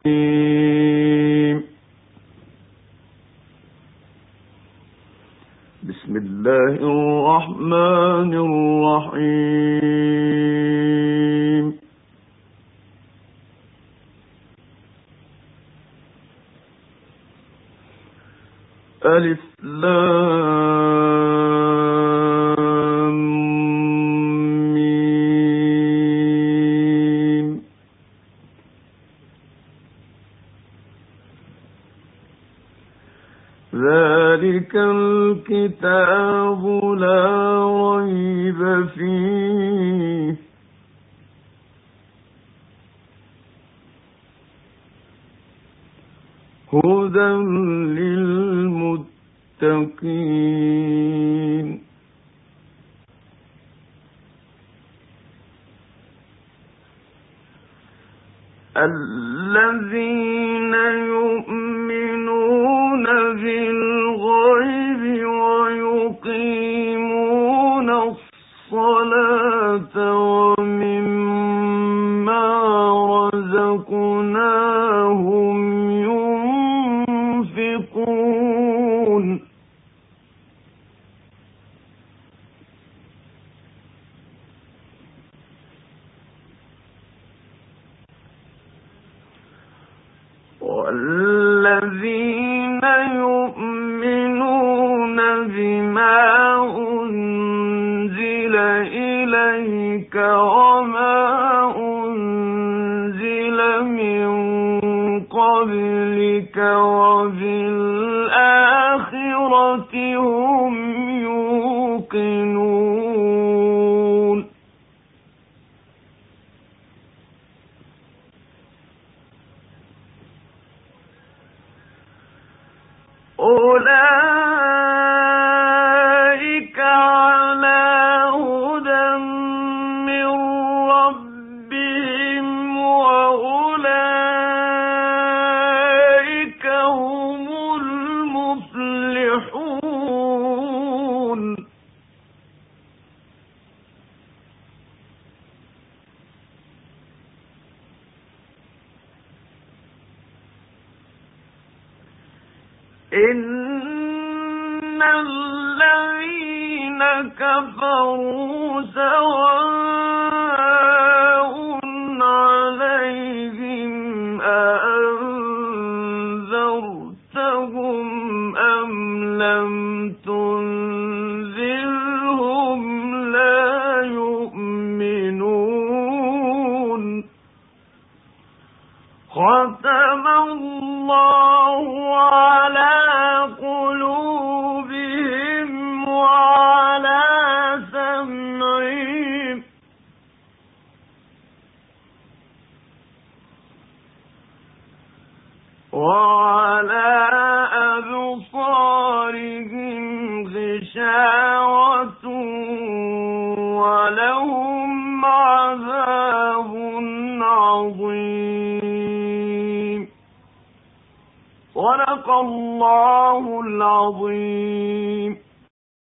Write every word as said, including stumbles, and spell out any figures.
بسم الله الرحمن الرحيم. ألف لام ميم. ذلك الكتاب لا ريب فيه هدى للمتقين. الذين يؤمنون بالغيب ويقيمون الصلاة ومما رزقناهم ينفقون. والذين يؤمنون بما أنزل إليك وما أنزل من قبلك وبالآخرة هم يوقنون. أولئك على هدى من ربهم وأولئك هم المفلحون. إن الذين كفروا سواء عليهم أأنذرتهم أم لم تنذرهم لا يؤمنون. ختم الله على قلوبهم وعلى سمعهم وعلى أبصارهم غشاوة ولهم عذاب عظيم. صدق الله العظيم.